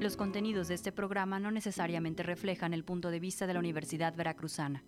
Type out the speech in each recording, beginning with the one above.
Los contenidos de este programa no necesariamente reflejan el punto de vista de la Universidad Veracruzana.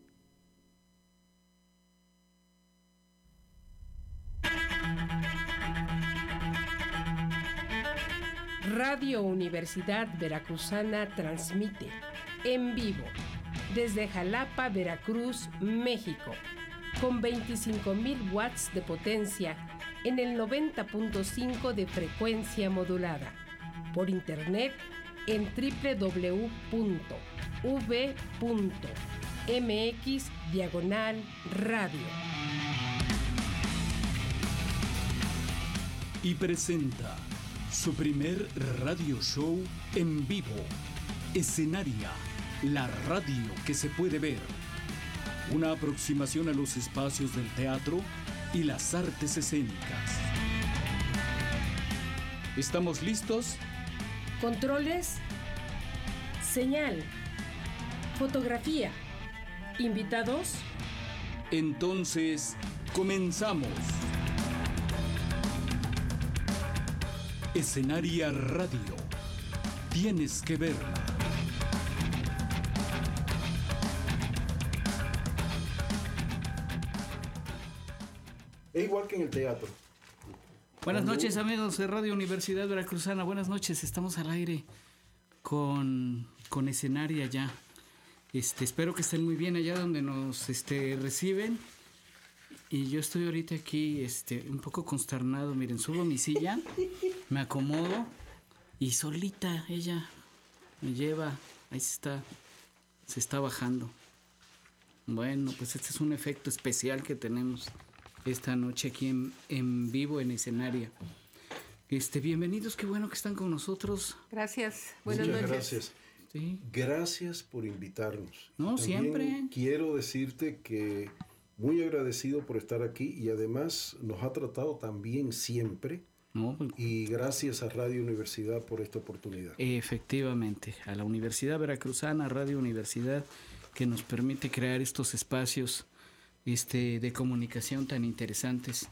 Radio Universidad Veracruzana transmite en vivo desde Jalapa, Veracruz, México, con 25,000 watts de potencia en el 90.5 de frecuencia modulada, por internet en www.v.mx/radio. Y presenta su primer radio show en vivo, Escenaria, la radio que se puede ver. Una aproximación a los espacios del teatro y las artes escénicas. ¿Estamos listos? Controles, señal, fotografía, invitados. Entonces, comenzamos. Escenaria Radio. Tienes que verla. Es igual que en el teatro. Buenas noches, amigos de Radio Universidad Veracruzana. Buenas noches, estamos al aire con Escenaria ya. Espero que estén muy bien allá donde nos reciben. Y yo estoy ahorita aquí un poco consternado. Miren, subo a mi silla, me acomodo y solita ella me lleva. Ahí se está bajando. Bueno, pues este es un efecto especial que tenemos esta noche aquí en vivo en Escenaria. Bienvenidos, qué bueno que están con nosotros. Gracias, buenas noches. Gracias. Sí. Gracias por invitarnos. No, También siempre. Quiero decirte que muy agradecido por estar aquí y además nos ha tratado tan bien siempre. No, y gracias a Radio Universidad por esta oportunidad. Efectivamente, a la Universidad Veracruzana, Radio Universidad, que nos permite crear estos espacios de comunicación tan interesantes,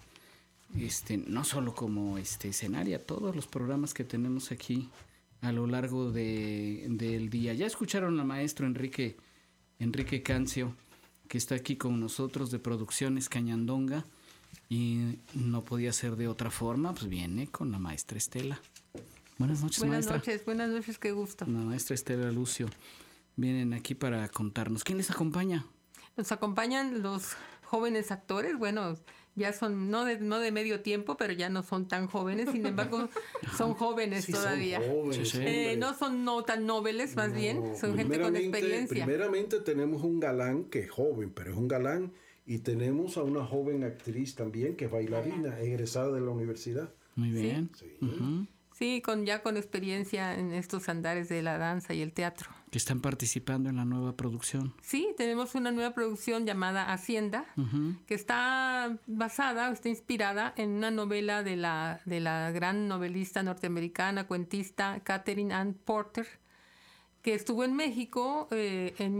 no solo como Escenaria, todos los programas que tenemos aquí a lo largo del día. Ya escucharon al maestro Enrique Cancio, que está aquí con nosotros de Producciones Cañandonga, y no podía ser de otra forma, pues viene con la maestra Estela. Buenas noches, maestra. Buenas noches, qué gusto. La maestra Estela Lucio. Vienen aquí para contarnos. ¿Quién les acompaña? Nos acompañan los jóvenes actores, bueno, ya son no de medio tiempo, pero ya no son tan jóvenes, sin embargo, son jóvenes sí, todavía. Son jóvenes, sí. No son tan nobles, más bien, son gente con experiencia. Primeramente tenemos un galán que es joven, pero es un galán, y tenemos a una joven actriz también que es bailarina, egresada de la universidad. Muy bien. Sí. Uh-huh. Sí, con experiencia en estos andares de la danza y el teatro. Que están participando en la nueva producción. Sí, tenemos una nueva producción llamada Hacienda, uh-huh, que está inspirada en una novela de la gran novelista norteamericana, cuentista Katherine Ann Porter, que estuvo en México en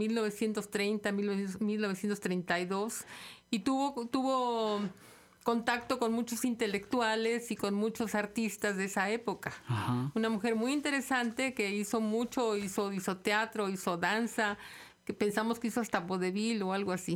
1932 y tuvo contacto con muchos intelectuales y con muchos artistas de esa época. Ajá. Una mujer muy interesante que hizo teatro, hizo danza, que pensamos que hizo hasta vaudeville o algo así.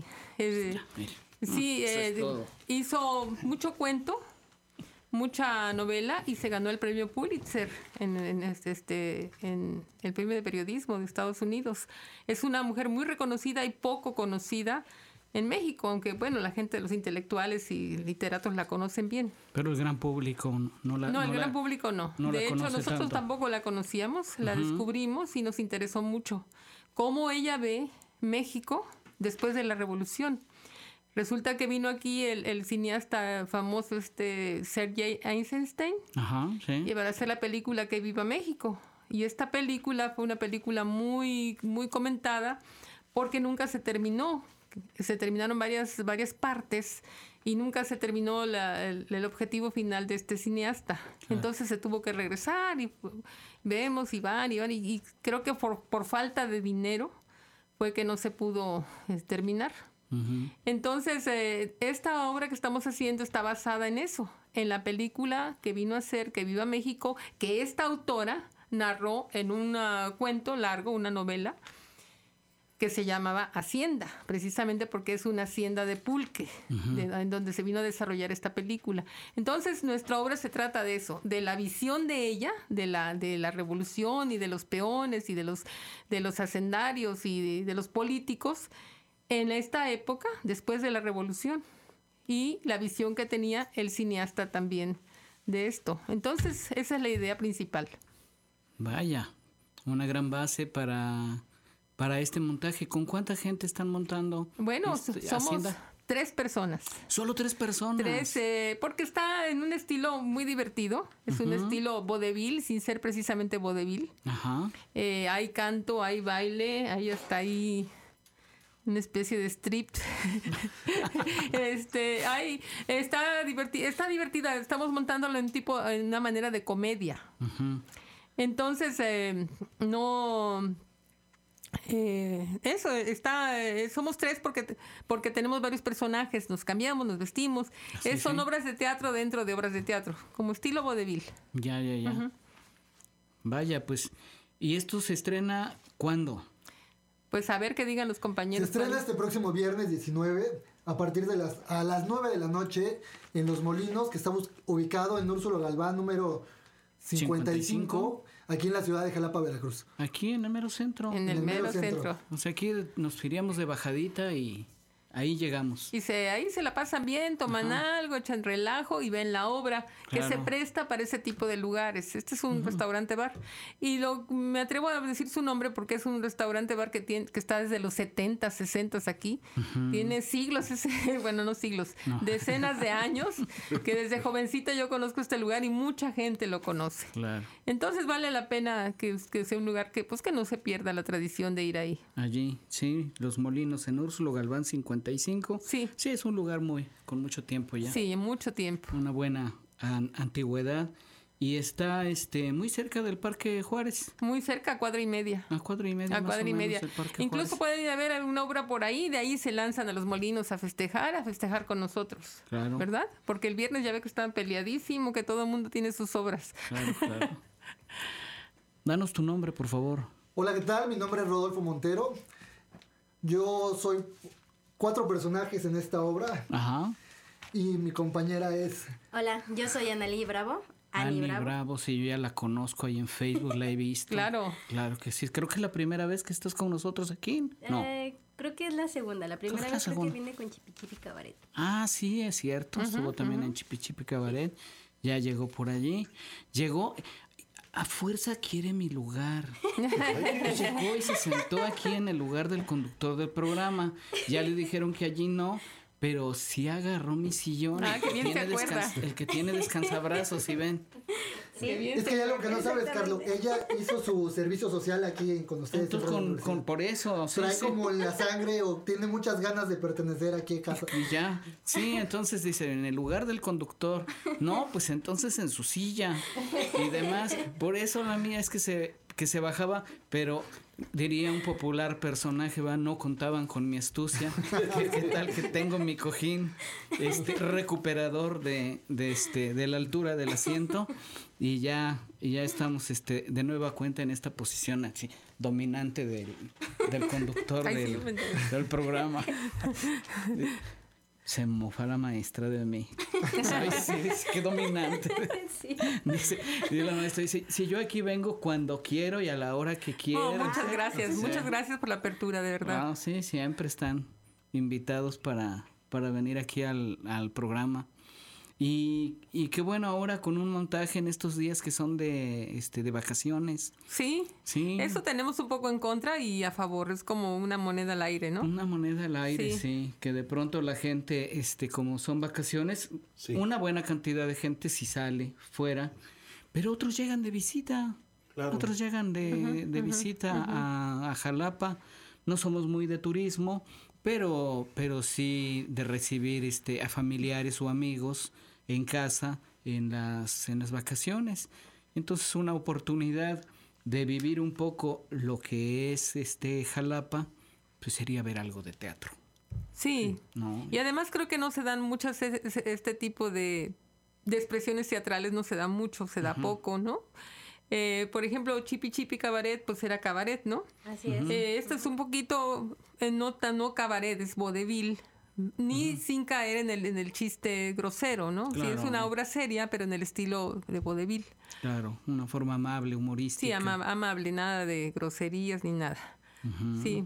Hizo mucho cuento, mucha novela y se ganó el premio Pulitzer en el premio de periodismo de Estados Unidos. Es una mujer muy reconocida y poco conocida en México, aunque bueno, la gente, los intelectuales y literatos la conocen bien. Pero el gran público no. El gran público no. De hecho, nosotros tampoco la conocíamos, la descubrimos y nos interesó mucho. Cómo ella ve México después de la Revolución. Resulta que vino aquí el cineasta famoso Sergei Eisenstein, y para hacer la película Que Viva México. Y esta película fue una película muy, muy comentada porque nunca se terminó. Se terminaron varias partes y nunca se terminó el objetivo final de este cineasta. Entonces se tuvo que regresar y vemos y van y creo que por falta de dinero fue que no se pudo terminar. Uh-huh. Entonces esta obra que estamos haciendo está basada en eso, en la película que vino a hacer Que Viva México, que esta autora narró en un cuento largo, una novela, que se llamaba Hacienda, precisamente porque es una hacienda de pulque, en donde se vino a desarrollar esta película. Entonces, nuestra obra se trata de eso, de la visión de ella, de la revolución y de los peones y de los hacendarios y de los políticos en esta época, después de la revolución, y la visión que tenía el cineasta también de esto. Entonces, esa es la idea principal. Vaya, una gran base para este montaje. ¿Con cuánta gente están montando? Bueno, somos Hacienda? 3 personas. ¿Solo 3 personas? 3, porque está en un estilo muy divertido. Es un estilo vodevil, sin ser precisamente vodevil. Ajá. Hay canto, hay baile, hay hasta ahí una especie de strip. Está divertida. Estamos montándolo en una manera de comedia. Entonces, somos 3 porque tenemos varios personajes, nos cambiamos, nos vestimos. Son obras de teatro dentro de obras de teatro, como estilo vodevil. Ya. Vaya, pues, ¿y esto se estrena cuándo? Pues a ver qué digan los compañeros. Se estrena este próximo viernes 19 a partir de las 9 de la noche en Los Molinos, que estamos ubicado en Úrsulo Galván, número 55, aquí en la ciudad de Jalapa, Veracruz. Aquí en el mero centro. En el mero centro. O sea, aquí nos iríamos de bajadita y ahí llegamos. Y ahí se la pasan bien, toman algo, echan relajo y ven la obra, que se presta para ese tipo de lugares. Este es un restaurante bar. Y me atrevo a decir su nombre porque es un restaurante bar que está desde los 70, 60 aquí. Tiene siglos, no siglos, decenas de años, que desde jovencita yo conozco este lugar y mucha gente lo conoce. Claro. Entonces vale la pena que sea un lugar que no se pierda la tradición de ir ahí. Allí, sí, Los Molinos en Úrsulo Galván 55. Sí, es un lugar con mucho tiempo ya. Sí, mucho tiempo. Una buena antigüedad. Y está muy cerca del Parque Juárez. Muy cerca, a cuadra y media. A cuadra y media. Incluso pueden ir a ver una obra por ahí, de ahí se lanzan a Los Molinos a festejar con nosotros. Claro. ¿Verdad? Porque el viernes ya ve que estaban peleadísimo, que todo el mundo tiene sus obras. Claro. Danos tu nombre, por favor. Hola, ¿qué tal? Mi nombre es Rodolfo Montero. Yo soy 4 personajes en esta obra. Ajá. Y mi compañera es... Hola, yo soy Analí Bravo. Ani Bravo, sí, yo ya la conozco ahí en Facebook, la he visto. Claro que sí. Creo que es la primera vez que estás con nosotros aquí. No. Creo que es la segunda. La primera vez creo que vine con Chipi Chipi Cabaret. Ah, sí, es cierto. Estuvo también en Chipi Chipi Cabaret. Ya llegó por allí. Llegó... A fuerza quiere mi lugar. Llegó y se sentó aquí en el lugar del conductor del programa. Ya le dijeron que allí no, pero sí agarró mi sillón. Que bien se acuerda. El que tiene descansabrazos, ¿sí ven? Sí. Es que hay algo que no sabes, Carlos. Ella hizo su servicio social aquí con ustedes. Entonces, por eso. Trae como la sangre o tiene muchas ganas de pertenecer aquí a casa. Y ya. Sí, entonces dice, en el lugar del conductor. No, pues entonces en su silla y demás. Por eso la mía es que se bajaba, pero... Diría un popular personaje, no contaban con mi astucia. ¿Qué tal que tengo mi cojín recuperador de la altura del asiento? Y ya estamos de nueva cuenta en esta posición así dominante del conductor del programa. Se mofa la maestra de mí. ¿Sabes? Sí, qué dominante. Sí. Dice la maestra, si yo aquí vengo cuando quiero y a la hora que quiero. Muchas gracias por la apertura, de verdad. Sí, siempre están invitados para venir aquí al programa. Y qué bueno ahora con un montaje en estos días que son de vacaciones. Sí, eso tenemos un poco en contra y a favor, es como una moneda al aire, ¿no? Una moneda al aire, sí, que de pronto la gente, como son vacaciones, una buena cantidad de gente sí sale fuera, pero otros llegan de visita, otros llegan de visita a Jalapa. No somos muy de turismo, pero sí de recibir a familiares o amigos en casa en las vacaciones. Entonces una oportunidad de vivir un poco lo que es Jalapa, pues sería ver algo de teatro. Sí. ¿No? Y además creo que no se dan muchas este tipo de expresiones teatrales, no se da mucho, se da poco, ¿no? Por ejemplo, Chipi Chipi Cabaret, pues era cabaret, ¿no? Así es. Esto es un poquito, no cabaret, es vodevil. Ni sin caer en el chiste grosero, ¿no? Claro. Sí, es una obra seria, pero en el estilo de vodevil. Claro, una forma amable, humorística. Sí, amable, nada de groserías ni nada. Sí.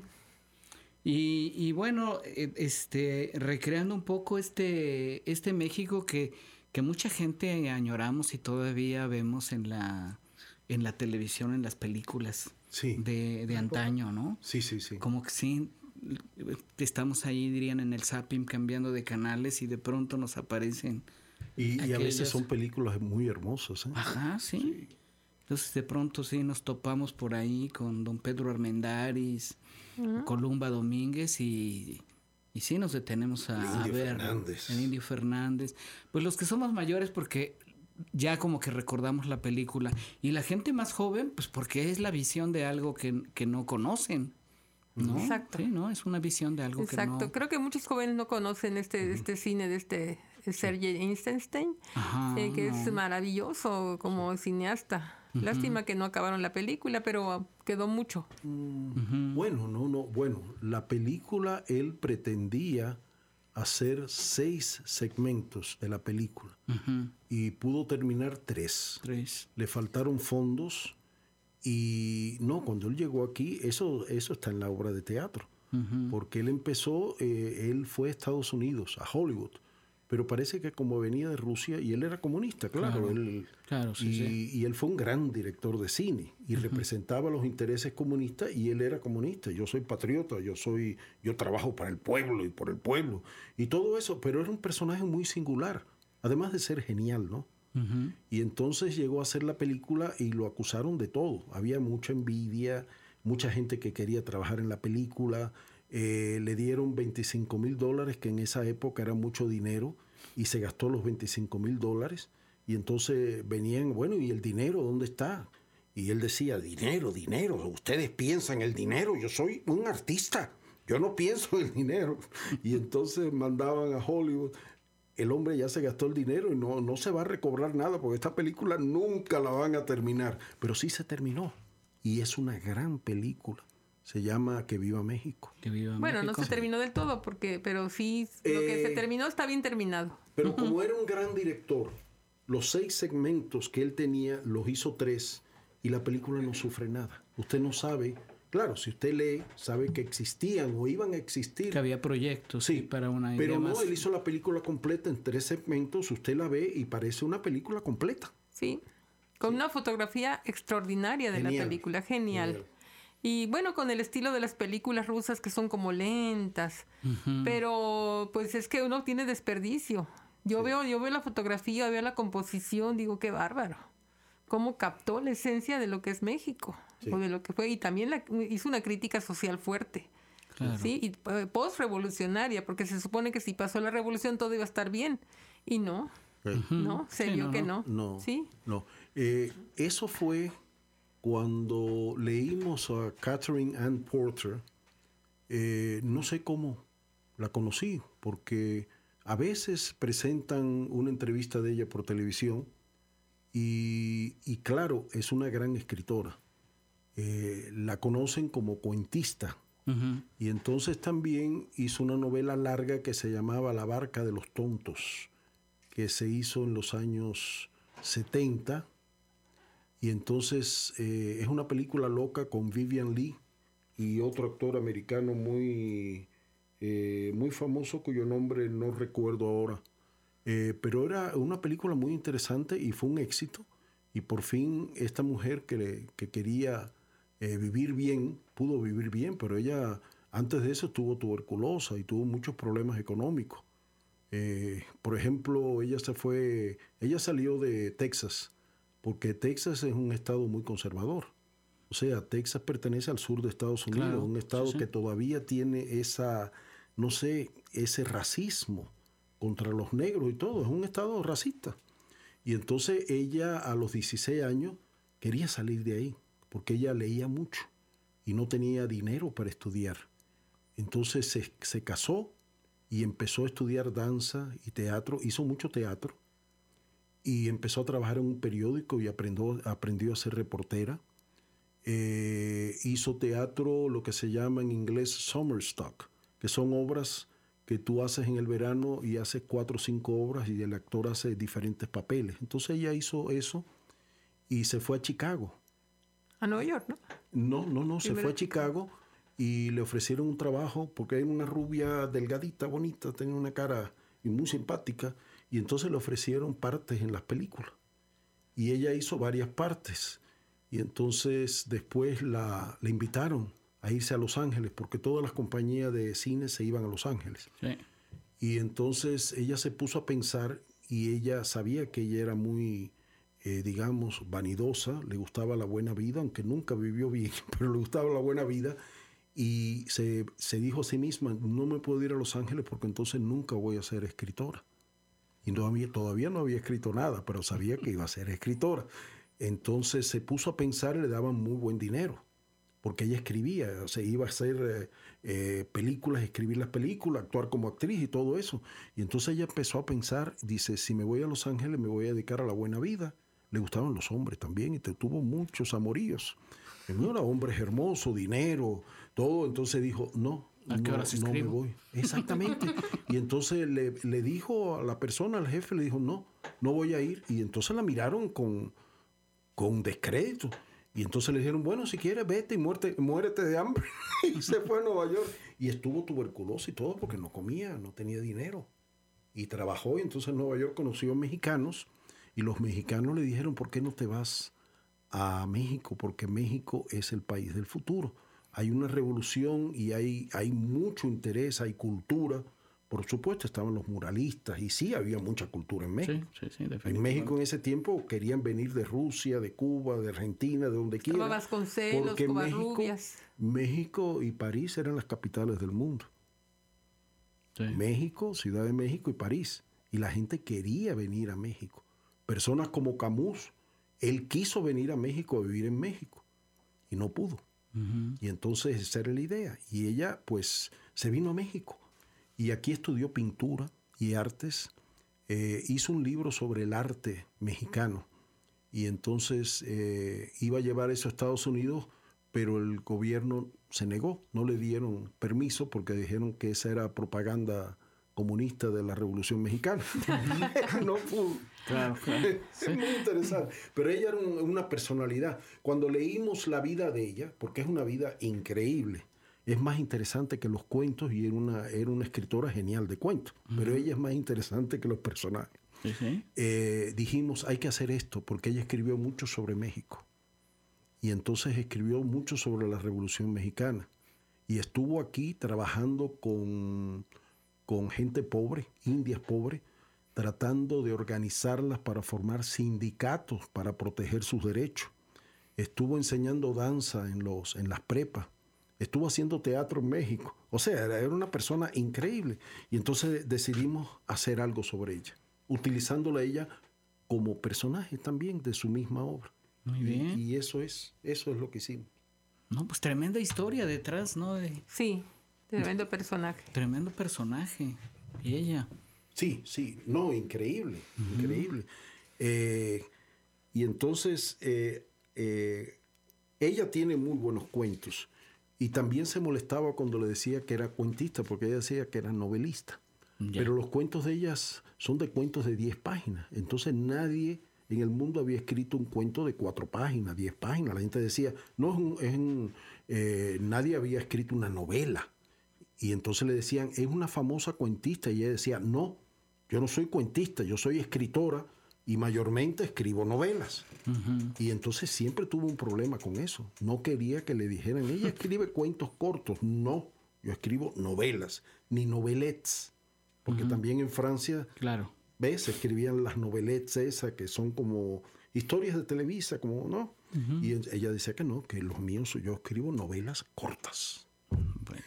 Y bueno, recreando un poco este México que mucha gente añoramos y todavía vemos en la televisión, en las películas de antaño, ¿no? Sí. Como que sí, estamos ahí, dirían, en el zapping cambiando de canales y de pronto nos aparecen. Y a veces son películas muy hermosas, ¿eh? Ajá, sí. Entonces de pronto sí nos topamos por ahí con don Pedro Armendáriz, Columba Domínguez y sí nos detenemos a ver el Indio Fernández. Pues los que somos mayores porque ya como que recordamos la película y la gente más joven pues porque es la visión de algo que no conocen, ¿no? Exacto. Sí, ¿no? Es una visión de algo que no... Exacto. Creo que muchos jóvenes no conocen este cine de Sergei Eisenstein, que es maravilloso como cineasta. Lástima que no acabaron la película, pero quedó mucho. Bueno, la película él pretendía hacer 6 segmentos de la película y pudo terminar 3. Le faltaron fondos y cuando él llegó aquí, eso está en la obra de teatro, porque él fue a Estados Unidos, a Hollywood, pero parece que como venía de Rusia, y él era comunista, claro, y él fue un gran director de cine y representaba los intereses comunistas y él era comunista. Yo soy patriota, yo trabajo para el pueblo y por el pueblo y todo eso, pero era un personaje muy singular, además de ser genial, ¿no? Y entonces llegó a hacer la película y lo acusaron de todo. Había mucha envidia, mucha gente que quería trabajar en la película. Le dieron $25,000, que en esa época era mucho dinero, y se gastó los $25,000. Y entonces venían, ¿y el dinero dónde está? Y él decía, dinero, ustedes piensan el dinero, yo soy un artista, yo no pienso en el dinero. Y entonces mandaban a Hollywood. El hombre ya se gastó el dinero y no se va a recobrar nada porque esta película nunca la van a terminar. Pero sí se terminó y es una gran película. Se llama Que Viva México. Bueno, no se terminó del todo, pero sí, lo que se terminó está bien terminado. Pero como era un gran director, los 6 segmentos que él tenía los hizo 3 y la película no sufre nada. Usted no sabe, claro, si usted lee, sabe que existían o iban a existir. Que había proyectos, sí, para una idea. Pero no, más. Él hizo la película completa en 3 segmentos, usted la ve y parece una película completa. Sí, con una fotografía extraordinaria de la película, genial. Y bueno, con el estilo de las películas rusas que son como lentas, pero pues es que uno tiene desperdicio. Yo veo la fotografía, veo la composición, digo, qué bárbaro. Cómo captó la esencia de lo que es México, o de lo que fue, y también hizo una crítica social fuerte. Claro. ¿Sí? Y post-revolucionaria, porque se supone que si pasó la revolución todo iba a estar bien, y no, se vio que no. No. Eso fue cuando leímos a Catherine Ann Porter. No sé cómo la conocí, porque a veces presentan una entrevista de ella por televisión y claro, es una gran escritora. La conocen como cuentista. Y entonces también hizo una novela larga que se llamaba La barca de los tontos, que se hizo en los años 70. Y entonces es una película loca con Vivian Leigh y otro actor americano muy famoso cuyo nombre no recuerdo ahora. Pero era una película muy interesante y fue un éxito. Y por fin esta mujer que quería vivir bien, pudo vivir bien, pero ella antes de eso tuvo tuberculosis y tuvo muchos problemas económicos. Por ejemplo, ella salió de Texas, porque Texas es un estado muy conservador. O sea, Texas pertenece al sur de Estados Unidos, claro, un estado que todavía tiene ese racismo contra los negros y todo. Es un estado racista. Y entonces ella a los 16 años quería salir de ahí, porque ella leía mucho y no tenía dinero para estudiar. Entonces se casó y empezó a estudiar danza y teatro. Hizo mucho teatro. y empezó a trabajar en un periódico y aprendió a ser reportera. Hizo teatro, lo que se llama en inglés summer stock, que son obras que tú haces en el verano y haces 4 o 5 obras y el actor hace diferentes papeles. Entonces ella hizo eso y se fue a Chicago. A Nueva York, ¿no? No, se fue a Chicago y le ofrecieron un trabajo porque era una rubia delgadita, bonita, tenía una cara muy simpática, y entonces le ofrecieron partes en las películas. Y ella hizo varias partes. Y entonces después le invitaron a irse a Los Ángeles, porque todas las compañías de cine se iban a Los Ángeles. Sí. Y entonces ella se puso a pensar, y ella sabía que ella era muy, digamos, vanidosa, le gustaba la buena vida, aunque nunca vivió bien, pero le gustaba la buena vida, y se dijo a sí misma, no me puedo ir a Los Ángeles porque entonces nunca voy a ser escritora. Y todavía no había escrito nada, pero sabía que iba a ser escritora. Entonces se puso a pensar y le daban muy buen dinero, porque ella escribía, o sea, iba a hacer películas, escribir las películas, actuar como actriz y todo eso. Y entonces ella empezó a pensar, dice, si me voy a Los Ángeles me voy a dedicar a la buena vida. Le gustaban los hombres también y tuvo muchos amoríos. No era hombre hermoso, dinero, todo. Entonces dijo, no me voy. Exactamente. Y entonces le dijo a la persona, al jefe, le dijo, no voy a ir. Y entonces la miraron con descrédito. Y entonces le dijeron, bueno, si quieres, vete y muérete de hambre. Y se fue a Nueva York. Y estuvo tuberculosis y todo porque no comía, no tenía dinero. Y trabajó, y entonces en Nueva York conoció a mexicanos. Y los mexicanos le dijeron, ¿por qué no te vas a México? Porque México es el país del futuro. Hay una revolución y hay mucho interés, hay cultura. Por supuesto, estaban los muralistas y sí había mucha cultura en México. Sí, en México en ese tiempo querían venir de Rusia, de Cuba, de Argentina, de donde quiera. Vasconcelos, Covarrubias. México y París eran las capitales del mundo. Sí. México, Ciudad de México y París. Y la gente quería venir a México. Personas como Camus, él quiso venir a México a vivir en México y no pudo. Uh-huh. Y entonces esa era la idea. Y ella pues se vino a México. Y aquí estudió pintura y artes. Hizo un libro sobre el arte mexicano. Y entonces iba a llevar eso a Estados Unidos, pero el gobierno se negó. No le dieron permiso porque dijeron que esa era propaganda comunista de la Revolución Mexicana. No pudo. Claro. Sí. Es muy interesante. Pero ella era una personalidad. Cuando leímos la vida de ella, porque es una vida increíble, es más interesante que los cuentos, y era una escritora genial de cuentos, pero ella es más interesante que los personajes. ¿Sí? Dijimos, hay que hacer esto, porque ella escribió mucho sobre México, y entonces escribió mucho sobre la Revolución Mexicana, y estuvo aquí trabajando con gente pobre, indias pobres, tratando de organizarlas para formar sindicatos para proteger sus derechos. Estuvo enseñando danza en las prepas. Estuvo haciendo teatro en México. O sea, era una persona increíble. Y entonces decidimos hacer algo sobre ella, utilizándola a ella como personaje también de su misma obra. Muy bien. Y eso es lo que hicimos. No, pues tremenda historia detrás, ¿no? Sí, tremendo personaje. Tremendo personaje. Y ella. Sí, no, increíble, increíble. Y entonces ella tiene muy buenos cuentos. Y también se molestaba cuando le decía que era cuentista, porque ella decía que era novelista. Yeah. Pero los cuentos de ellas son de cuentos de 10 páginas. Entonces nadie en el mundo había escrito un cuento de 4 páginas, 10 páginas. La gente decía, nadie había escrito una novela. Y entonces le decían, es una famosa cuentista. Y ella decía, no, yo no soy cuentista, yo soy escritora y mayormente escribo novelas. Uh-huh. Y entonces siempre tuvo un problema con eso. No quería que le dijeran, ella escribe cuentos cortos. No, yo escribo novelas, ni novelettes. Porque también en Francia, claro, ¿ves? Se escribían las novelettes esas que son como historias de Televisa, como, ¿no? Uh-huh. Y ella decía que no, que los míos, yo escribo novelas cortas. Bueno.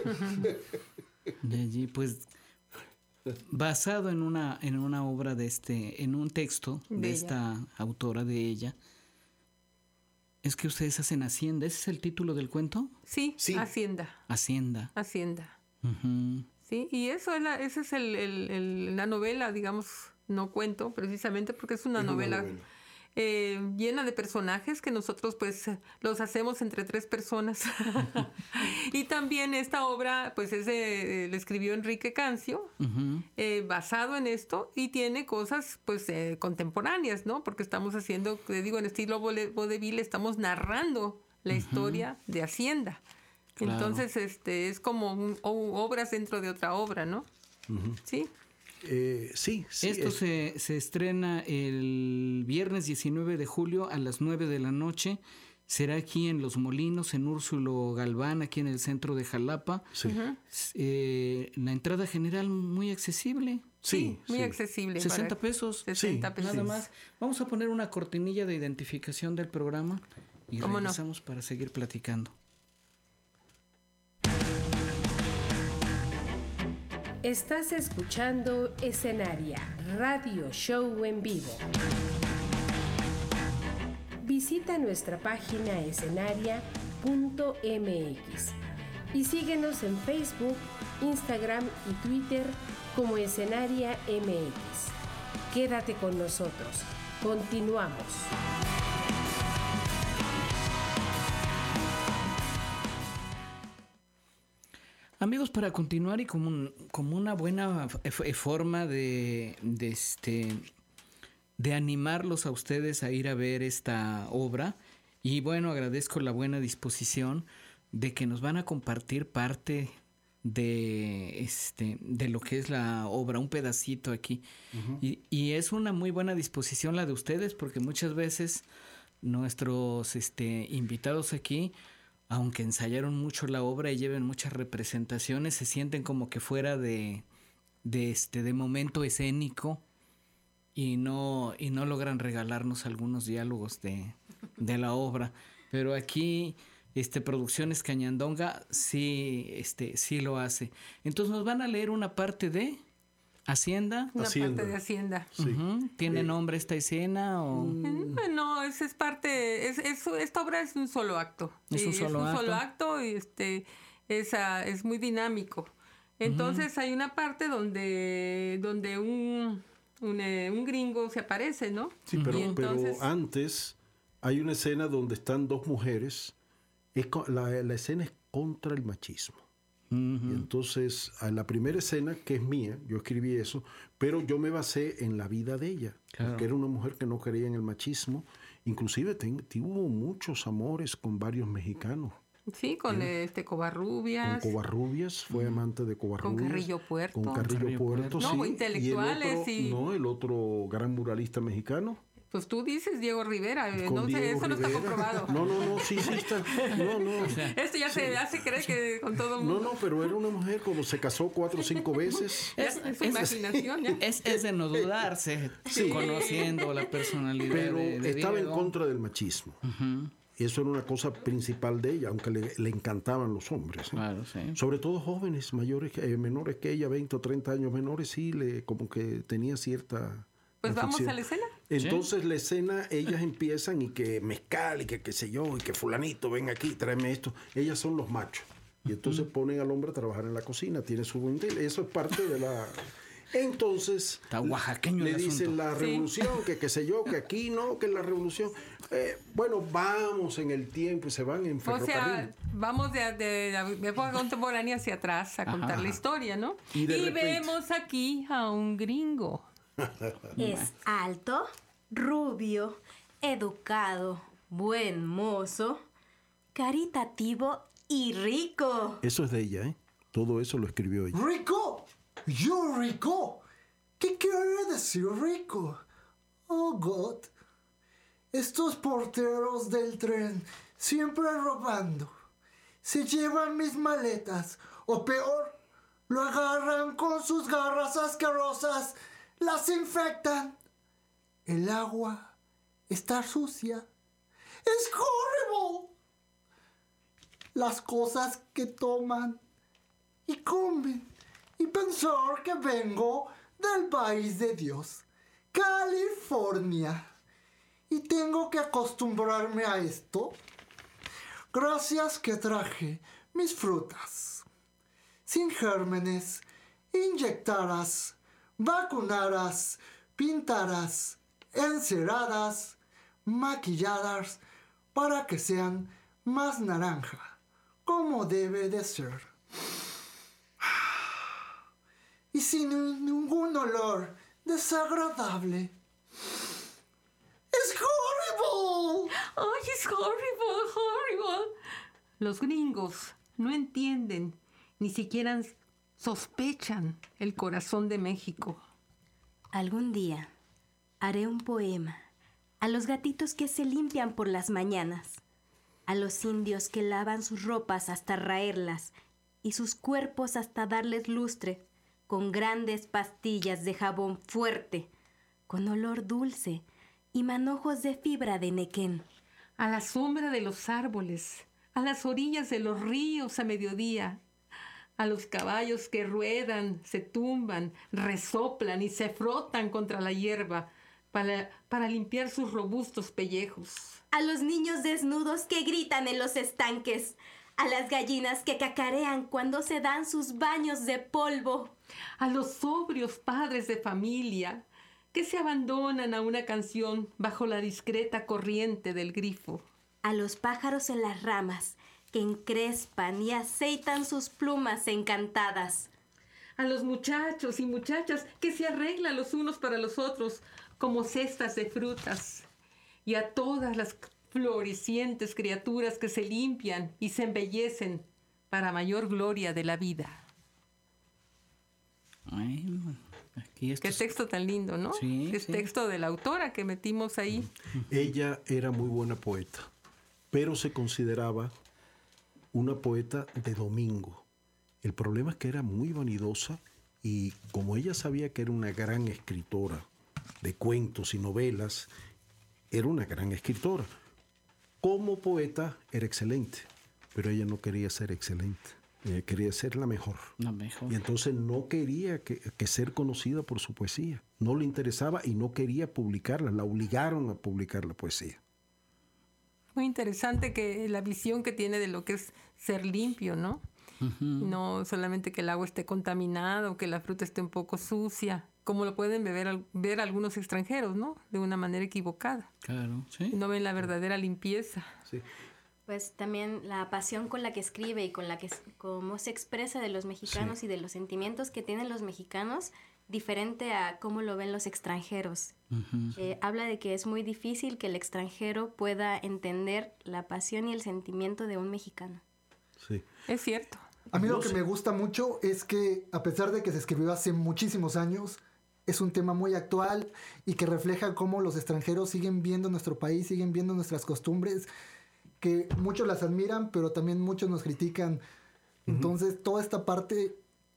De allí, pues, basado en una obra en un texto de esta autora, de ella, es que ustedes hacen Hacienda. ¿Ese es el título del cuento? Sí. Hacienda. Uh-huh. Sí, y esa es la novela, digamos, no cuento, precisamente porque es una novela. Llena de personajes que nosotros pues los hacemos entre 3 personas. Y también esta obra pues le escribió Enrique Cancio, basado en esto, y tiene cosas pues contemporáneas, ¿no? Porque estamos haciendo, te digo, en estilo vodevil, estamos narrando la historia de Hacienda. Claro. Entonces es como obras dentro de otra obra, ¿no? Sí. Sí. Esto se estrena el viernes 19 de julio a las 9 de la noche. Será aquí en Los Molinos, en Úrsulo Galván, aquí en el centro de Jalapa. Sí. La entrada general muy accesible. Sí, muy accesible. 60 pesos. 60 pesos. Nada más. Vamos a poner una cortinilla de identificación del programa y regresamos para seguir platicando. Estás escuchando Escenaria, radio show en vivo. Visita nuestra página escenaria.mx y síguenos en Facebook, Instagram y Twitter como Escenaria MX. Quédate con nosotros. Continuamos. Amigos, para continuar y como una buena forma de animarlos a ustedes a ir a ver esta obra, y bueno, agradezco la buena disposición de que nos van a compartir parte de lo que es la obra, un pedacito aquí. Y es una muy buena disposición la de ustedes, porque muchas veces nuestros invitados aquí, aunque ensayaron mucho la obra y lleven muchas representaciones, se sienten como que fuera de momento escénico y no logran regalarnos algunos diálogos de la obra. Pero aquí Producciones Cañandonga sí lo hace. Entonces nos van a leer una parte de Hacienda. Parte de Hacienda. Sí. ¿Tiene nombre esta escena o...? No, es parte... esta obra es un solo acto. Es un solo acto y es muy dinámico. Entonces hay una parte donde un gringo se aparece, ¿no? Sí, pero antes hay una escena donde están 2 mujeres. La escena es contra el machismo. Y entonces, a la primera escena, que es mía, yo escribí eso, pero yo me basé en la vida de ella, porque era una mujer que no creía en el machismo. Inclusive tuvo muchos amores con varios mexicanos. Sí, con Covarrubias. Con Covarrubias, fue amante de Covarrubias. Con Carrillo Puerto. Con Carrillo Puerto, sí. No, intelectuales. El otro gran muralista mexicano. Pues tú dices Diego Rivera, no sé, eso no está comprobado. No, sí está. No. Esto ya se cree que con todo el mundo. No, pero era una mujer como se casó 4 o 5 veces. Es su imaginación, ¿ya? Es de no dudarse, conociendo la personalidad pero de estaba Diego. en contra del machismo. Y eso era una cosa principal de ella, aunque le encantaban los hombres. Claro, sí. Sobre todo jóvenes, menores que ella, 20 o 30 años menores, sí, como que tenía cierta... Pues vamos a la escena. Entonces la escena, ellas empiezan y que mezcal y que qué sé yo, y que fulanito, ven aquí, tráeme esto. Ellas son los machos. Y entonces ponen al hombre a trabajar en la cocina, tiene su buen día. Eso es parte de la... Entonces está oaxaqueño le el dicen asunto. La revolución, que qué sé yo, que aquí no, que la revolución. Bueno, vamos en el tiempo y se van en ferrocarril. O sea, vamos de época contemporánea hacia atrás a contar la historia, ¿no? Y vemos aquí a un gringo. Es alto, rubio, educado, buen mozo, caritativo y rico. Eso es de ella, ¿eh? Todo eso lo escribió ella. ¿Rico? ¿Yo rico? ¿Qué quiere decir rico? Oh, God. Estos porteros del tren siempre robando. Se llevan mis maletas, o peor, lo agarran con sus garras asquerosas. Las infectan. El agua está sucia. Es horrible. Las cosas que toman y comen. Y pensar que vengo del país de Dios, California. Y tengo que acostumbrarme a esto. Gracias que traje mis frutas. Sin gérmenes, inyectadas, vacunadas, pintadas, enceradas, maquilladas, para que sean más naranja, como debe de ser. Y sin ningún olor desagradable. ¡Es horrible! ¡Ay, es horrible! Los gringos no entienden, ni siquiera sospechan el corazón de México. Algún día haré un poema a los gatitos que se limpian por las mañanas, a los indios que lavan sus ropas hasta raerlas y sus cuerpos hasta darles lustre, con grandes pastillas de jabón fuerte, con olor dulce y manojos de fibra de nequén. A la sombra de los árboles, a las orillas de los ríos a mediodía, a los caballos que ruedan, se tumban, resoplan y se frotan contra la hierba para limpiar sus robustos pellejos. A los niños desnudos que gritan en los estanques, a las gallinas que cacarean cuando se dan sus baños de polvo. A los sobrios padres de familia que se abandonan a una canción bajo la discreta corriente del grifo. A los pájaros en las ramas que encrespan y aceitan sus plumas encantadas. A los muchachos y muchachas que se arreglan los unos para los otros como cestas de frutas. Y a todas las florecientes criaturas que se limpian y se embellecen para mayor gloria de la vida. Ay, aquí Qué texto tan lindo, ¿no? Sí, es texto de la autora que metimos ahí. Ella era muy buena poeta, pero se consideraba una poeta de domingo. El problema es que era muy vanidosa y como ella sabía que era una gran escritora de cuentos y novelas, era una gran escritora. Como poeta era excelente, pero ella no quería ser excelente. Ella quería ser la mejor. La mejor. Y entonces no quería que ser conocida por su poesía. No le interesaba y no quería publicarla. La obligaron a publicar la poesía. Muy interesante que la visión que tiene de lo que es ser limpio, ¿no? Uh-huh. No solamente que el agua esté contaminada o que la fruta esté un poco sucia, como lo pueden ver algunos extranjeros, ¿no? De una manera equivocada. Claro, sí. No ven la verdadera limpieza. Sí. Pues también la pasión con la que escribe y con la que cómo se expresa de los mexicanos, sí, y de los sentimientos que tienen los mexicanos, diferente a cómo lo ven los extranjeros. Uh-huh. Habla de que es muy difícil que el extranjero pueda entender la pasión y el sentimiento de un mexicano. Sí. Es cierto. A mí lo que me gusta mucho es que, a pesar de que se escribió hace muchísimos años, es un tema muy actual y que refleja cómo los extranjeros siguen viendo nuestro país, siguen viendo nuestras costumbres, que muchos las admiran, pero también muchos nos critican. Uh-huh. Entonces, toda esta parte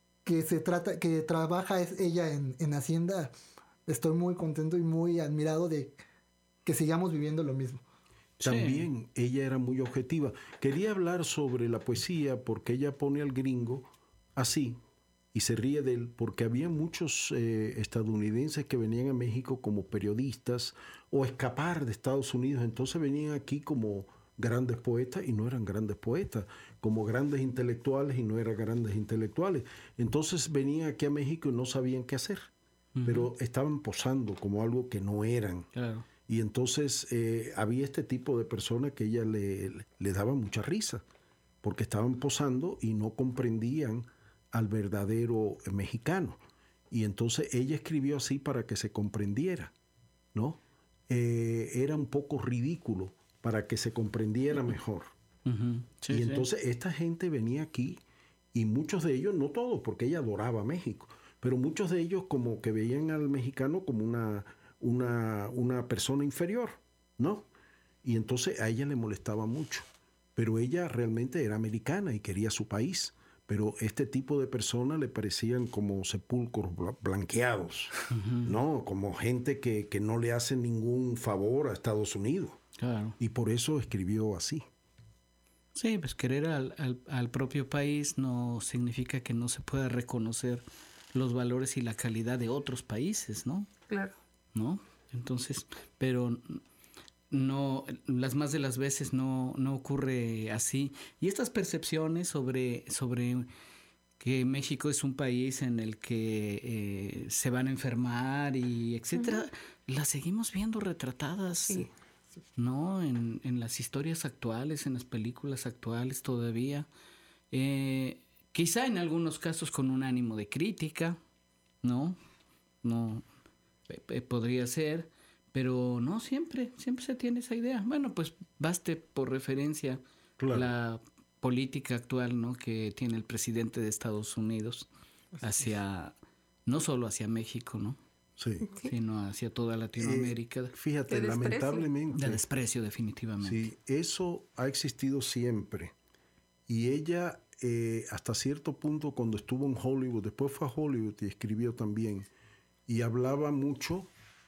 que trabaja es ella en Hacienda, estoy muy contento y muy admirado de que sigamos viviendo lo mismo. También ella era muy objetiva. Quería hablar sobre la poesía porque ella pone al gringo así y se ríe de él porque había muchos estadounidenses que venían a México como periodistas o escapar de Estados Unidos. Entonces venían aquí como grandes poetas y no eran grandes poetas, como grandes intelectuales y no eran grandes intelectuales. Entonces venían aquí a México y no sabían qué hacer, uh-huh, pero estaban posando como algo que no eran. Claro. Y entonces había este tipo de personas que ella le daba mucha risa, porque estaban posando y no comprendían al verdadero mexicano. Y entonces ella escribió así para que se comprendiera, ¿no? Era un poco ridículo para que se comprendiera mejor. Uh-huh. Sí, y entonces esta gente venía aquí y muchos de ellos, no todos, porque ella adoraba México, pero muchos de ellos como que veían al mexicano como una persona inferior, ¿no? Y entonces a ella le molestaba mucho. Pero ella realmente era americana y quería su país. Pero este tipo de personas le parecían como sepulcros blanqueados, uh-huh, ¿no? Como gente que no le hace ningún favor a Estados Unidos. Claro. Y por eso escribió así. Sí, pues querer al propio país no significa que no se pueda reconocer los valores y la calidad de otros países, ¿no? Claro. ¿No? Entonces, pero no, las más de las veces no ocurre así. Y estas percepciones sobre que México es un país en el que se van a enfermar y etcétera, las seguimos viendo retratadas, ¿no? En las historias actuales, en las películas actuales todavía. Quizá en algunos casos con un ánimo de crítica, ¿no? Podría ser, pero no siempre se tiene esa idea. Bueno, pues baste por referencia la política actual, ¿no? Que tiene el presidente de Estados Unidos no solo hacia México, ¿no? Sí. Sino hacia toda Latinoamérica. Fíjate, lamentablemente. De desprecio, definitivamente. Sí, eso ha existido siempre. Y ella, hasta cierto punto, cuando estuvo en Hollywood, después fue a Hollywood y escribió también, y hablaba mucho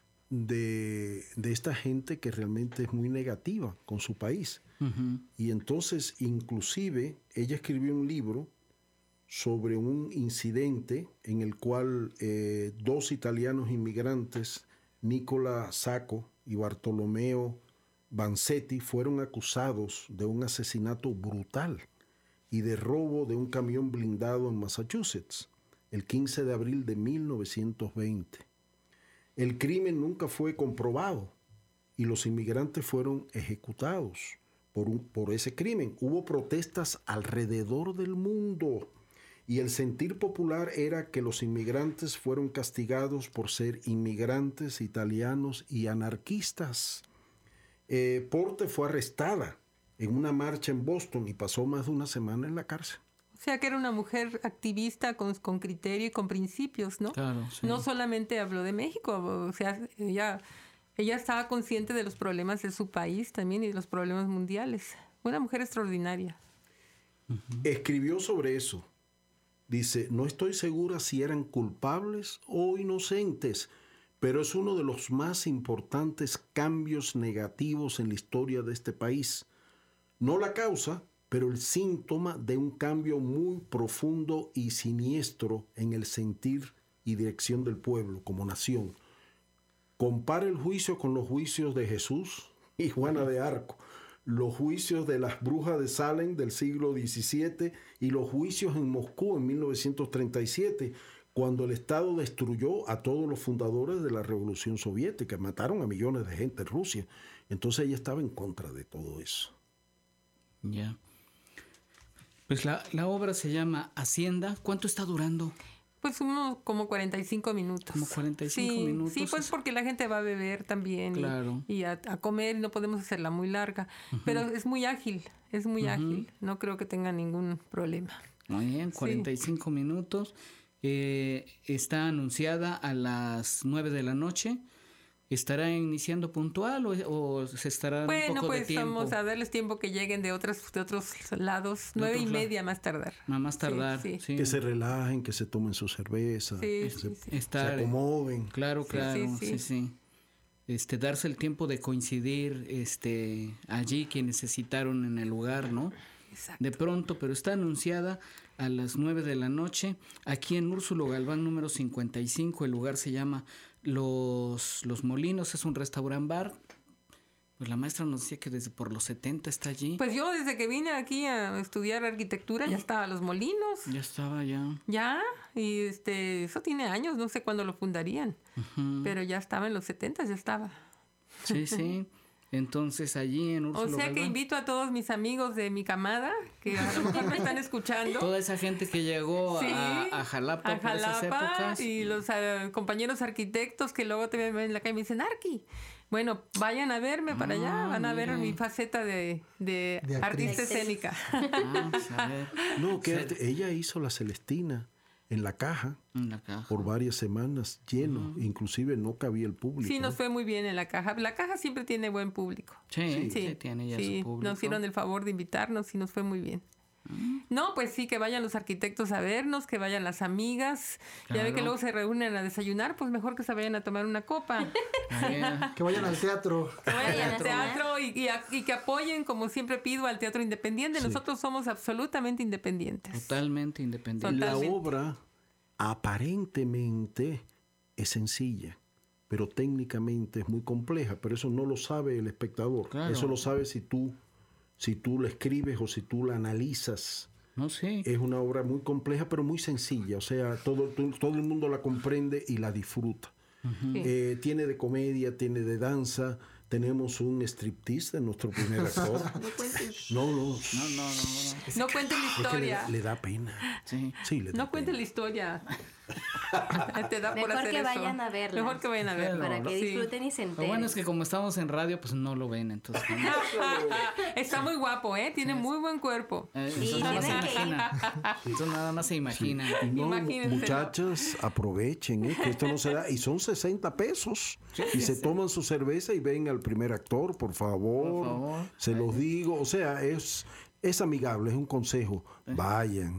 de esta gente que realmente es muy negativa con su país. Y entonces, inclusive, ella escribió un libro sobre un incidente en el cual 2 italianos inmigrantes, Nicola Sacco y Bartolomeo Vanzetti, fueron acusados de un asesinato brutal y de robo de un camión blindado en Massachusetts, el 15 de abril de 1920. El crimen nunca fue comprobado y los inmigrantes fueron ejecutados por ese crimen. Hubo protestas alrededor del mundo y el sentir popular era que los inmigrantes fueron castigados por ser inmigrantes italianos y anarquistas. Porte fue arrestada en una marcha en Boston y pasó más de una semana en la cárcel. O sea que era una mujer activista con criterio y con principios, ¿no? Claro, sí. No solamente habló de México, o sea, ella estaba consciente de los problemas de su país también y de los problemas mundiales. Una mujer extraordinaria. Escribió sobre eso. Dice, no estoy segura si eran culpables o inocentes, pero es uno de los más importantes cambios negativos en la historia de este país. No la causa, pero el síntoma de un cambio muy profundo y siniestro en el sentir y dirección del pueblo como nación. Compara el juicio con los juicios de Jesús y Juana de Arco, los juicios de las brujas de Salem del siglo XVII y los juicios en Moscú en 1937, cuando el Estado destruyó a todos los fundadores de la Revolución Soviética, mataron a millones de gente en Rusia. Entonces ella estaba en contra de todo eso. Ya. Pues la obra se llama Hacienda. ¿Cuánto está durando? Pues como 45 minutos. Como 45 minutos. Sí, pues porque la gente va a beber también. Claro. Y a comer, no podemos hacerla muy larga. Pero es muy ágil, ágil. No creo que tenga ningún problema. Muy bien, 45 minutos. Está anunciada a las 9 de la noche. ¿Estará iniciando puntual o se estará un poco de tiempo? Bueno, pues vamos a darles tiempo que lleguen de otros lados. 9:30 más tardar. Más tardar, sí. Que se relajen, que se tomen su cerveza, que se acomoden. Claro, sí. Darse el tiempo de coincidir allí que necesitaron en el lugar, ¿no? Exacto. De pronto, pero está anunciada a las 9 de la noche, aquí en Úrsulo Galván número 55. El lugar se llama Los Molinos, es un restaurant bar. Pues la maestra nos decía que desde por los 70 está allí. Pues yo desde que vine aquí a estudiar arquitectura ya estaba Los Molinos. Ya estaba ya. Ya, y eso tiene años, no sé cuándo lo fundarían, pero ya estaba en los 70, ya estaba. Sí. Entonces allí en Úrsulo Galván. O sea que invito a todos mis amigos de mi camada que a lo mejor me están escuchando. Toda esa gente que llegó a Jalapa por esas épocas. Y los compañeros arquitectos que luego te ven en la calle y me dicen, Arqui, bueno, vayan a verme para allá, van a ver mi faceta de artista escénica. Pues a ver. No, que ella hizo La Celestina en la caja por varias semanas, lleno, inclusive no cabía el público. Sí, nos fue muy bien en la caja. La caja siempre tiene buen público. Sí, tiene ya su público. Nos hicieron el favor de invitarnos y nos fue muy bien. No, pues sí, que vayan los arquitectos a vernos, que vayan las amigas. Claro. Ya ve que luego se reúnen a desayunar, pues mejor que se vayan a tomar una copa. Que vayan al teatro. Que vayan al teatro y que apoyen, como siempre pido, al teatro independiente. Sí. Nosotros somos absolutamente independientes. Totalmente independientes. La obra aparentemente es sencilla, pero técnicamente es muy compleja, pero eso no lo sabe el espectador. Claro. Eso lo sabe si tú la escribes o si tú la analizas No sé. Es una obra muy compleja, pero muy sencilla. O sea, todo el mundo la comprende y la disfruta. Tiene de comedia, tiene de danza. Tenemos un striptease de nuestro primer actor. No cuenten la historia. Es que le da pena. Sí, le da no cuenten la historia. Te da Mejor por hacer que eso. vayan a verla. Mejor que vayan a verla. Para que disfruten y se enteren. Lo bueno es que como estamos en radio, pues no lo ven, entonces. Está muy guapo, Tiene muy buen cuerpo. Eso nada más se imagina. No, muchachas, aprovechen, que esto no se da. Y son 60 pesos. Y se toman su cerveza y ven al primer actor, por favor. Se los digo. O sea, es amigable, es un consejo. Vayan.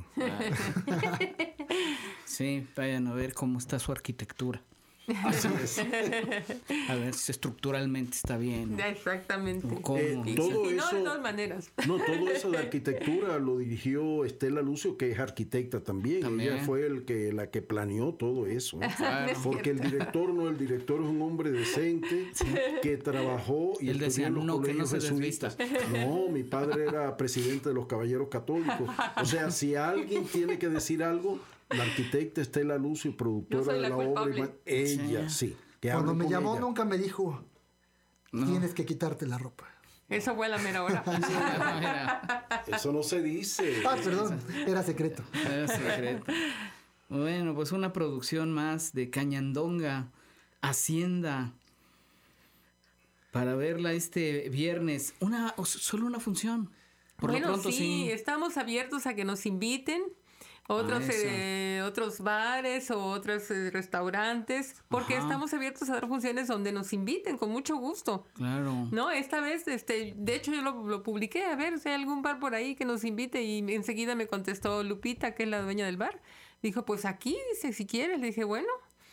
Sí, vayan a ver cómo está su arquitectura. Así es. A ver si estructuralmente está bien. Exactamente. ¿Cómo? Todo de eso, todas maneras. No, todo eso de arquitectura lo dirigió Estela Lucio, que es arquitecta también. Ella fue la que planeó todo eso. Claro. Porque el director es un hombre decente que trabajó y él decía, estudió en los colegios que no se jesuitas. No, mi padre era presidente de los Caballeros Católicos. O sea, si alguien tiene que decir algo, la arquitecta Estela Lucio, productora de la obra, ella sí. Cuando me llamó ella. Nunca me dijo, tienes que quitarte la ropa. Eso fue la mera hora. Eso no se dice. Perdón, era secreto. Bueno, pues una producción más de Cañandonga, Hacienda, para verla este viernes. Solo una función. Por lo pronto, sí, estamos abiertos a que nos inviten. Otros bares o otros restaurantes, porque estamos abiertos a dar funciones donde nos inviten con mucho gusto. Claro. No, esta vez, de hecho yo lo publiqué, a ver si hay algún bar por ahí que nos invite, y enseguida me contestó Lupita, que es la dueña del bar. Dijo, pues aquí, dice, si quieres. Le dije, bueno.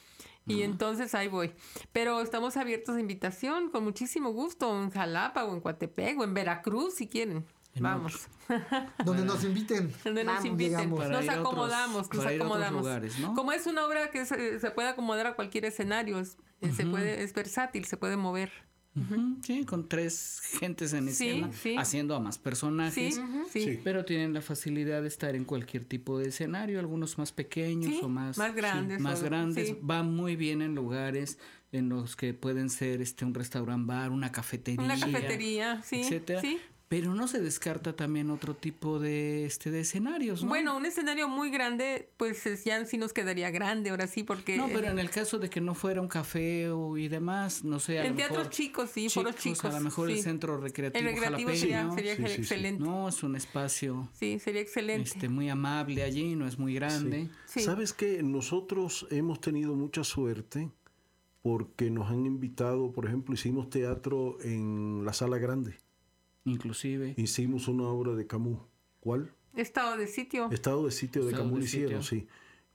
Y entonces ahí voy. Pero estamos abiertos a invitación con muchísimo gusto, en Jalapa o en Coatepec o en Veracruz, si quieren. Vamos. Donde nos inviten. Donde nos inviten. Nos acomodamos. Lugares, ¿no? Como es una obra que se puede acomodar a cualquier escenario, es versátil, se puede mover. Sí, con 3 gentes en escena, haciendo a más personajes, pero tienen la facilidad de estar en cualquier tipo de escenario, algunos más pequeños o más grandes. Va muy bien en lugares en los que pueden ser un restaurant bar, una cafetería, etcétera. Pero no se descarta también otro tipo de escenarios, ¿no? Bueno, un escenario muy grande, pues ya sí nos quedaría grande, ahora sí, porque... No, pero en el caso de que no fuera un café y demás, no sé, en teatros chicos, foros chicos. A lo mejor el centro recreativo jalapeño, sería excelente. No, es un espacio... Sí, sería excelente. Muy amable allí, no es muy grande. Sí. ¿Sabes qué? Nosotros hemos tenido mucha suerte porque nos han invitado, por ejemplo, hicimos teatro en la Sala Grande. Inclusive. Hicimos una obra de Camus. ¿Cuál? Estado de sitio de Camus hicieron, sí.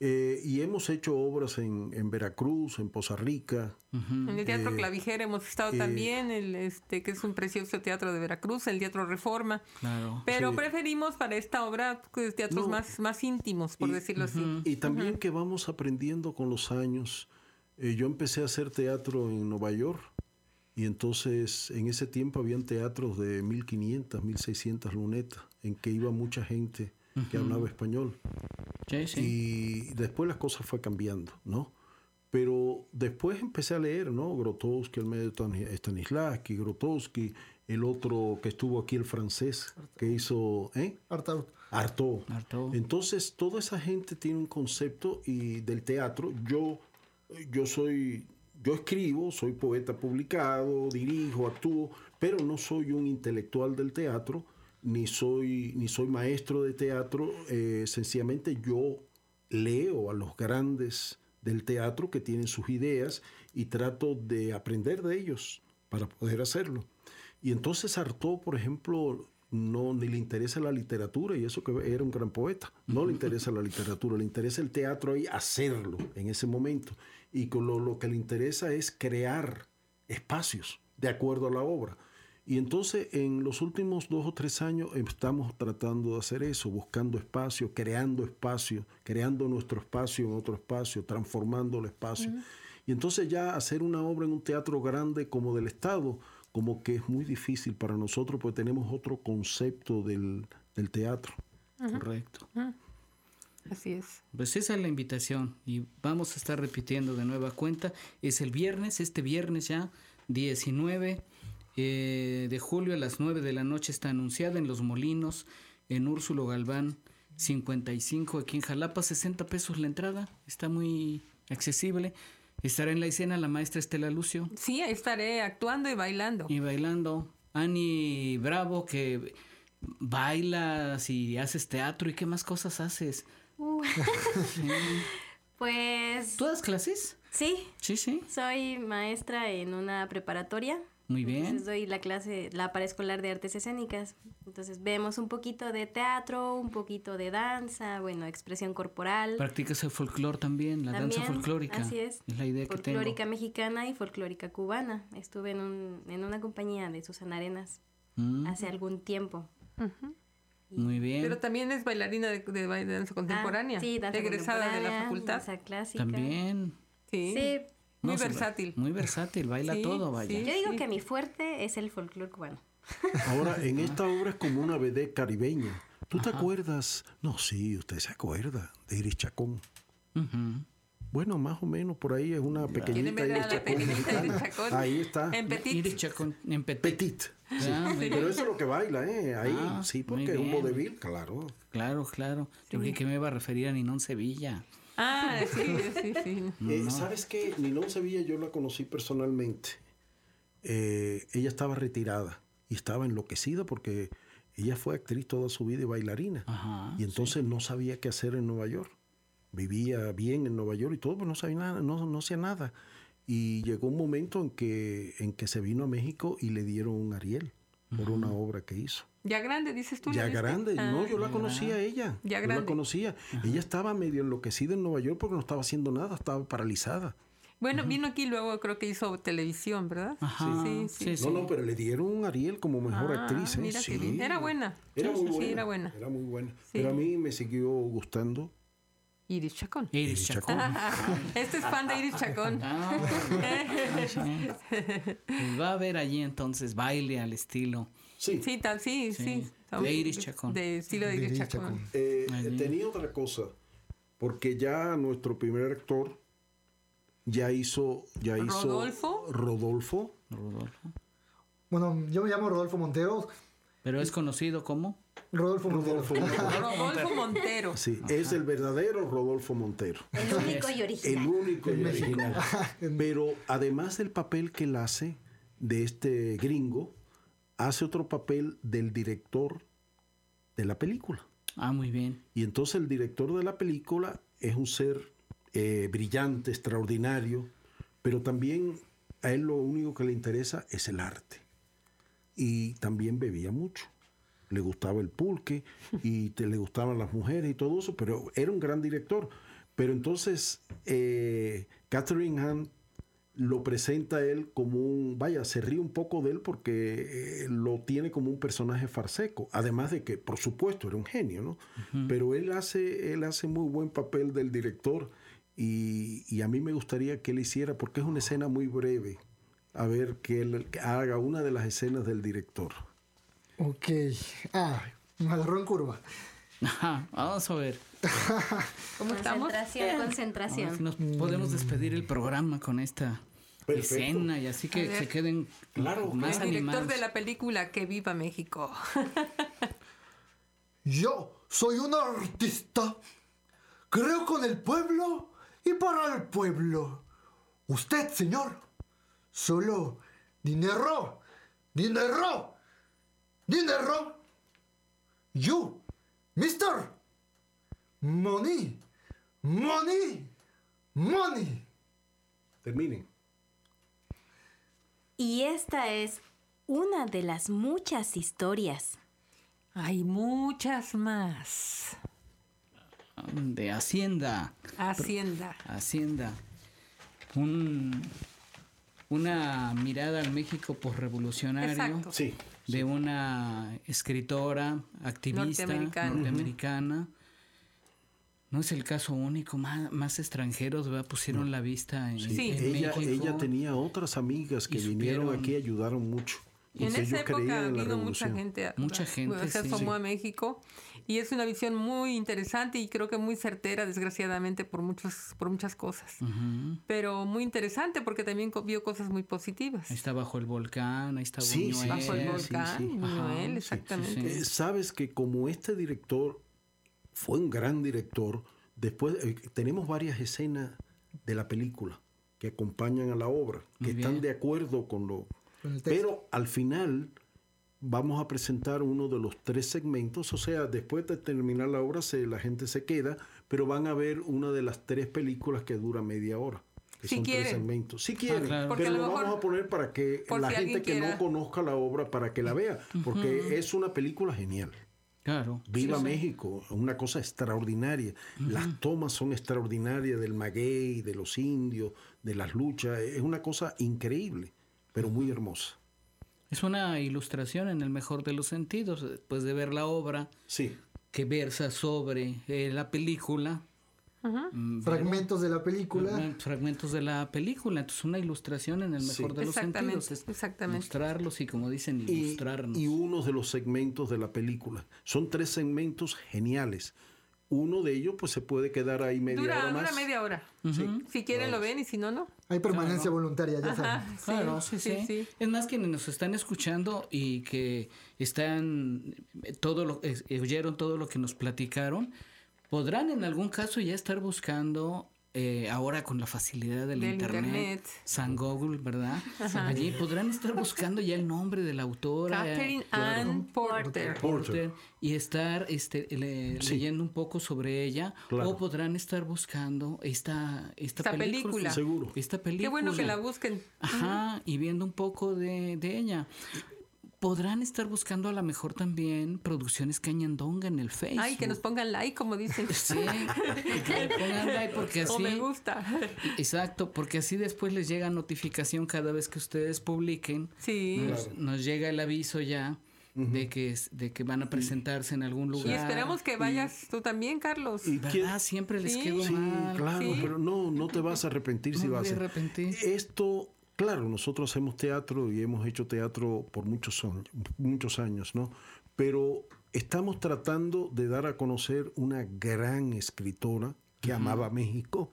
Y hemos hecho obras en Veracruz, en Poza Rica. En el Teatro Clavijera hemos estado también, que es un precioso teatro de Veracruz, el Teatro Reforma. Claro. Pero preferimos para esta obra teatros más íntimos, por decirlo así. Y también que vamos aprendiendo con los años. Yo empecé a hacer teatro en Nueva York. Y entonces, en ese tiempo habían teatros de 1.500, 1.600 lunetas, en que iba mucha gente que hablaba español. Sí. Y después las cosas fue cambiando, ¿no? Pero después empecé a leer, ¿no? Grotowski, el medio Stanislavski, Grotowski, el otro que estuvo aquí, el francés, que hizo... Artaud. Entonces, toda esa gente tiene un concepto del teatro. Yo escribo, soy poeta publicado, dirijo, actúo, pero no soy un intelectual del teatro, ni soy maestro de teatro. Sencillamente yo leo a los grandes del teatro que tienen sus ideas y trato de aprender de ellos para poder hacerlo. Y entonces Artaud, por ejemplo, ni le interesa la literatura, y eso que era un gran poeta. No le interesa la literatura, le interesa el teatro y hacerlo en ese momento. Y con lo que le interesa es crear espacios de acuerdo a la obra. Y entonces en los últimos 2 o 3 años estamos tratando de hacer eso, buscando espacios, creando nuestro espacio en otro espacio, transformando el espacio. Y entonces ya hacer una obra en un teatro grande como del Estado, como que es muy difícil para nosotros porque tenemos otro concepto del teatro. Correcto. Así es. Pues esa es la invitación y vamos a estar repitiendo de nueva cuenta. Es el viernes, este viernes ya, 19 de julio a las 9 de la noche está anunciada en Los Molinos, en Úrsulo Galván 55, aquí en Jalapa, 60 pesos la entrada, está muy accesible. Estará en la escena la maestra Estela Lucio. Sí, ahí estaré actuando y bailando. Y bailando. Ani Bravo, que bailas y haces teatro y qué más cosas haces. Sí. Pues... ¿Tú das clases? Sí. Sí. Soy maestra en una preparatoria. Muy bien. Entonces doy la clase, la paraescolar de artes escénicas. Entonces vemos un poquito de teatro, un poquito de danza, bueno, expresión corporal. ¿Practicas el folclore también, la danza folclórica? Así es. Es la idea que tengo. Folclórica mexicana y folclórica cubana. Estuve en una compañía de Susana Arenas hace algún tiempo. Muy bien. Pero también es bailarina de danza contemporánea. Sí, danza egresada de la facultad. Danza clásica. También. Sí. Muy versátil. Muy versátil, baila todo, vaya. Yo digo que mi fuerte es el folclore cubano. Ahora, en esta obra es como una vedette caribeña. ¿Tú te acuerdas? No, sí, usted se acuerda de Iris Chacón. Bueno, más o menos por ahí es una pequeñita Iris Chacón. Ahí está. En Petit. Iris Chacón, en Petit. Sí. Pero eso es lo que baila, Ahí, sí, porque es un vodevil, claro. Claro. Yo creí que me iba a referir a Ninón Sevilla. Sí. ¿Sabes qué? Ninón Sevilla yo la conocí personalmente. Ella estaba retirada y estaba enloquecida porque ella fue actriz toda su vida y bailarina. Y entonces no sabía qué hacer en Nueva York. Vivía bien en Nueva York y todo, pero no sabía nada, no hacía nada. Y llegó un momento en que se vino a México y le dieron un Ariel por una obra que hizo. Ya grande, dices tú. Ya grande. No, yo la conocía a ella. Ya grande. Yo la conocía. Ella estaba medio enloquecida en Nueva York porque no estaba haciendo nada, estaba paralizada. Bueno, vino aquí luego, creo que hizo televisión, ¿verdad? Sí. No, pero le dieron un Ariel como mejor actriz. Mira qué bien. Era buena. Era muy buena. Sí, era buena. Era muy buena. Pero a mí me siguió gustando Iris Chacón. Iris Chacón. Este es fan de Iris Chacón. Pues va a haber allí entonces baile al estilo. Sí. De Iris Chacón. De estilo de Iris Chacón. Tenía otra cosa, porque ya nuestro primer actor ya hizo Rodolfo. Bueno, yo me llamo Rodolfo Montero. ¿Pero es conocido como? Rodolfo Montero. Sí, es el verdadero Rodolfo Montero. El único y original. El único y original. Pero además del papel que él hace de este gringo, hace otro papel del director de la película. Muy bien. Y entonces el director de la película es un ser brillante, extraordinario, pero también a él lo único que le interesa es el arte. Y también bebía mucho. Le gustaba el pulque y le gustaban las mujeres y todo eso, pero era un gran director. Pero entonces Catherine Hahn lo presenta a él como se ríe un poco de él porque lo tiene como un personaje farseco, además de que, por supuesto, era un genio, ¿no? Pero él hace muy buen papel del director y a mí me gustaría que él hiciera, porque es una escena muy breve, a ver que él haga una de las escenas del director. Ok. Me agarró en curva. Vamos a ver. ¿Cómo estamos? Concentración. Nos podemos despedir el programa con esta escena y así que se queden más animados. El director de la película Que Viva México. Yo soy un artista. Creo con el pueblo y para el pueblo. Usted, señor, solo dinero. You, mister, money. Terminen. Y esta es una de las muchas historias. Hay muchas más. De Hacienda. Una mirada al México posrevolucionario. Exacto. Sí. De una escritora, activista norteamericana. No es el caso único, más extranjeros pusieron la vista en, sí. en ella México. Ella tenía otras amigas que vinieron aquí y ayudaron mucho. En esa época ha habido mucha gente se asomó a México, y es una visión muy interesante y creo que muy certera, desgraciadamente, por muchas cosas. Pero muy interesante porque también vio cosas muy positivas. Ahí está bajo el volcán, ahí está Buñuel. Bajo el volcán, Buñuel, exactamente. Sabes que como este director fue un gran director, después tenemos varias escenas de la película que acompañan a la obra, que están de acuerdo con lo... Pero al final vamos a presentar uno de los 3 segmentos, o sea, después de terminar la obra la gente se queda, pero van a ver una de las 3 películas que dura media hora, que son 3 segmentos. Si quieren, claro. Pero lo vamos a poner para que la gente que no conozca la obra, para que la vea, porque es una película genial. Claro. Viva México, una cosa extraordinaria. Las tomas son extraordinarias del maguey, de los indios, de las luchas. Es una cosa increíble, pero muy hermosa. Es una ilustración en el mejor de los sentidos, después de ver la obra que versa sobre la película. Fragmentos de la película. Fragmentos de la película. Entonces, una ilustración en el mejor de los sentidos. Exactamente. Mostrarlos y, como dicen, ilustrarnos. Y uno de los segmentos de la película. Son 3 segmentos geniales. Uno de ellos, pues, se puede quedar ahí media hora más. Dura media hora. Si quieren lo ven y si no, no. Hay permanencia voluntaria, ya saben. Claro, sí. Es más, quienes nos están escuchando y que oyeron todo lo que nos platicaron, podrán en algún caso ya estar buscando, ahora con la facilidad del internet, San Google, ¿verdad? Allí podrán estar buscando ya el nombre de la autora. Catherine Ann Porter. Y estar leyendo un poco sobre ella. Claro. O podrán estar buscando esta película. Seguro. Esta película. Qué bueno que la busquen. Y viendo un poco de ella. Podrán estar buscando a lo mejor también producciones Cañandonga en el Facebook. Ay, que nos pongan like, como dicen. Sí, que pongan like porque así... O me gusta. Exacto, porque así después les llega notificación cada vez que ustedes publiquen. Sí. Nos llega el aviso ya de que van a presentarse en algún lugar. Y esperamos que vayas tú también, Carlos. ¿Verdad? Siempre les quedó mal. Claro, pero no te vas a arrepentir si vas a arrepentir. Esto... Claro, nosotros hacemos teatro y hemos hecho teatro por muchos años, ¿no? Pero estamos tratando de dar a conocer una gran escritora que amaba México,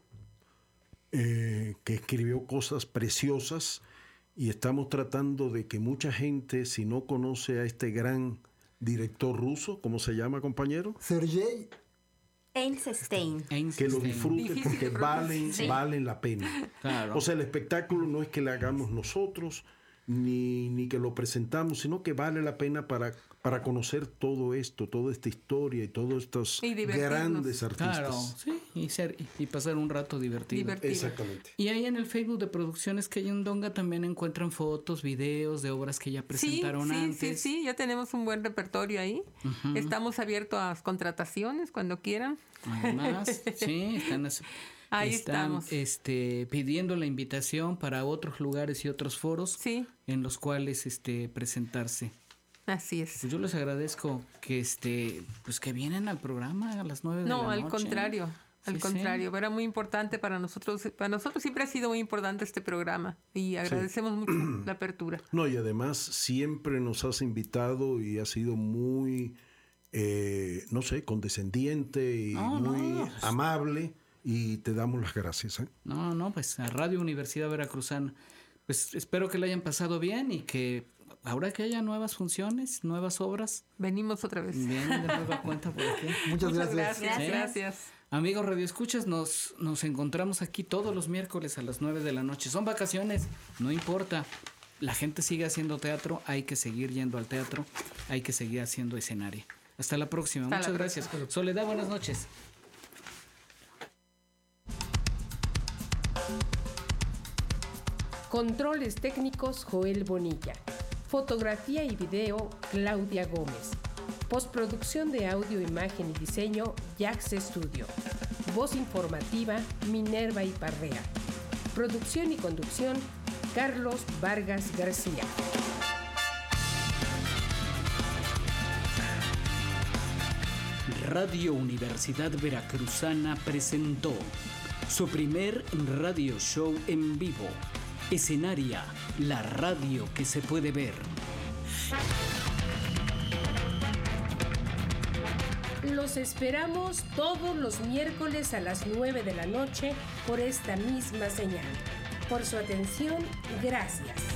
que escribió cosas preciosas, y estamos tratando de que mucha gente, si no conoce a este gran director ruso, ¿cómo se llama, compañero? Sergei Eisenstein. Que lo disfruten porque valen la pena. Claro. O sea, el espectáculo no es que lo hagamos nosotros ni que lo presentamos, sino que vale la pena para conocer todo esto, toda esta historia y todos estos grandes artistas. Claro, sí, y pasar un rato divertido. Exactamente. Y ahí en el Facebook de Producciones Cañandonga también encuentran fotos, videos de obras que ya presentaron antes. Sí, ya tenemos un buen repertorio ahí. Estamos abiertos a contrataciones cuando quieran. Además, sí, están pidiendo la invitación para otros lugares y otros foros en los cuales presentarse. Así es. Pues yo les agradezco que que vienen al programa a las 9 de la noche. No, al contrario. Era muy importante para nosotros. Para nosotros siempre ha sido muy importante este programa y agradecemos mucho la apertura. No, y además siempre nos has invitado y has sido muy, condescendiente y muy amable, y te damos las gracias. Pues a Radio Universidad Veracruzana. Pues espero que la hayan pasado bien y que ahora que haya nuevas funciones, nuevas obras, venimos otra vez. Vienen de nueva cuenta por aquí. Muchas gracias. Gracias. Amigos radioescuchas, nos encontramos aquí todos los miércoles a las 9 de la noche. Son vacaciones, no importa. La gente sigue haciendo teatro, hay que seguir yendo al teatro, hay que seguir haciendo escenario. Hasta la próxima. Muchas gracias. Soledad, buenas noches. Controles técnicos, Joel Bonilla. Fotografía y video, Claudia Gómez. Postproducción de audio, imagen y diseño, Jax Studio. Voz informativa, Minerva Iparrea. Producción y conducción, Carlos Vargas García. Radio Universidad Veracruzana presentó su primer radio show en vivo. Escenaria, la radio que se puede ver. Los esperamos todos los miércoles a las 9 de la noche por esta misma señal. Por su atención, gracias.